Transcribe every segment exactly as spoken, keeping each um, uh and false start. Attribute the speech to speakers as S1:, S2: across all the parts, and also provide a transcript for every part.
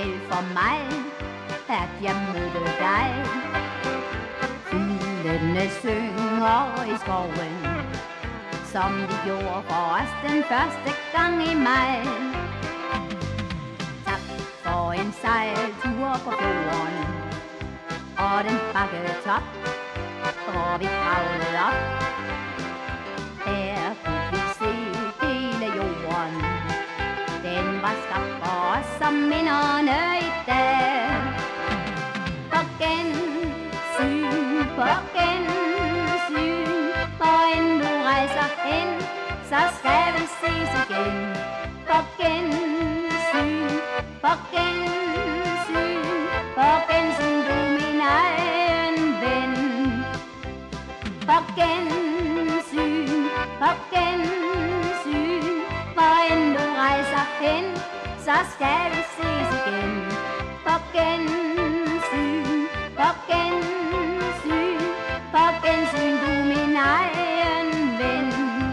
S1: held for mig, at jeg mødte dig. Fuglene synger i skoven, som de gjorde for os den første gang i maj. Tak for en sejltur på fjorden og den bakkede top, hvor vi kravlede op. Her kunne vi se hele jorden, den var skabt for os som minderne i dag. På gensyn, på gensyn, hvor end du rejser hen, så skal vi ses igen. På gensyn, på gensyn, på gensyn, du min egen ven. På gensyn, på gensyn, hvor end du rejser hen, så skal vi ses igen. På gensyn, på gensyn, på gensyn, du min egen ven.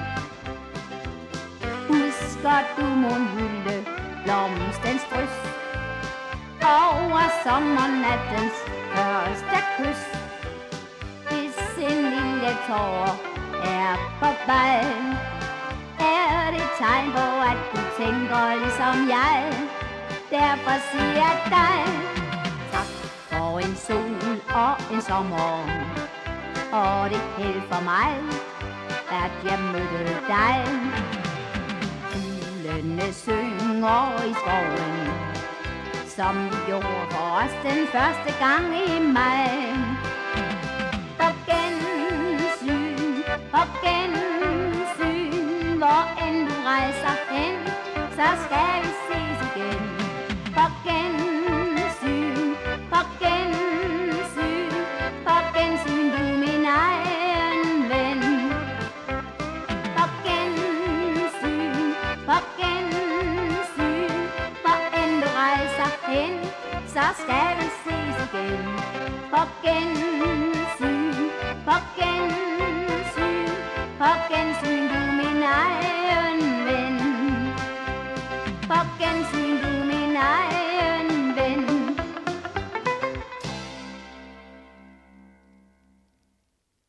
S1: Husker du mon hylde blomstens drys over sommernattens første kys? Hvis en lille tår er på vej, er det tegn på, at du tænker ligesom jeg. Derfor siger jeg dig tak for en sol og en sommer, og det held for mig, at jeg mødte dig. Fuglene synger i skoven, som de gjorde for os den første gang i maj. På gensyn, på gensyn, hvor end du rejser hen, så skal vi ses igen. På gensyn, på gensyn, på gensyn, du min egen ven. På gensyn, på gensyn, hvor end du rejser hen, så skal vi ses igen. På gensyn, på gensyn, på gensyn.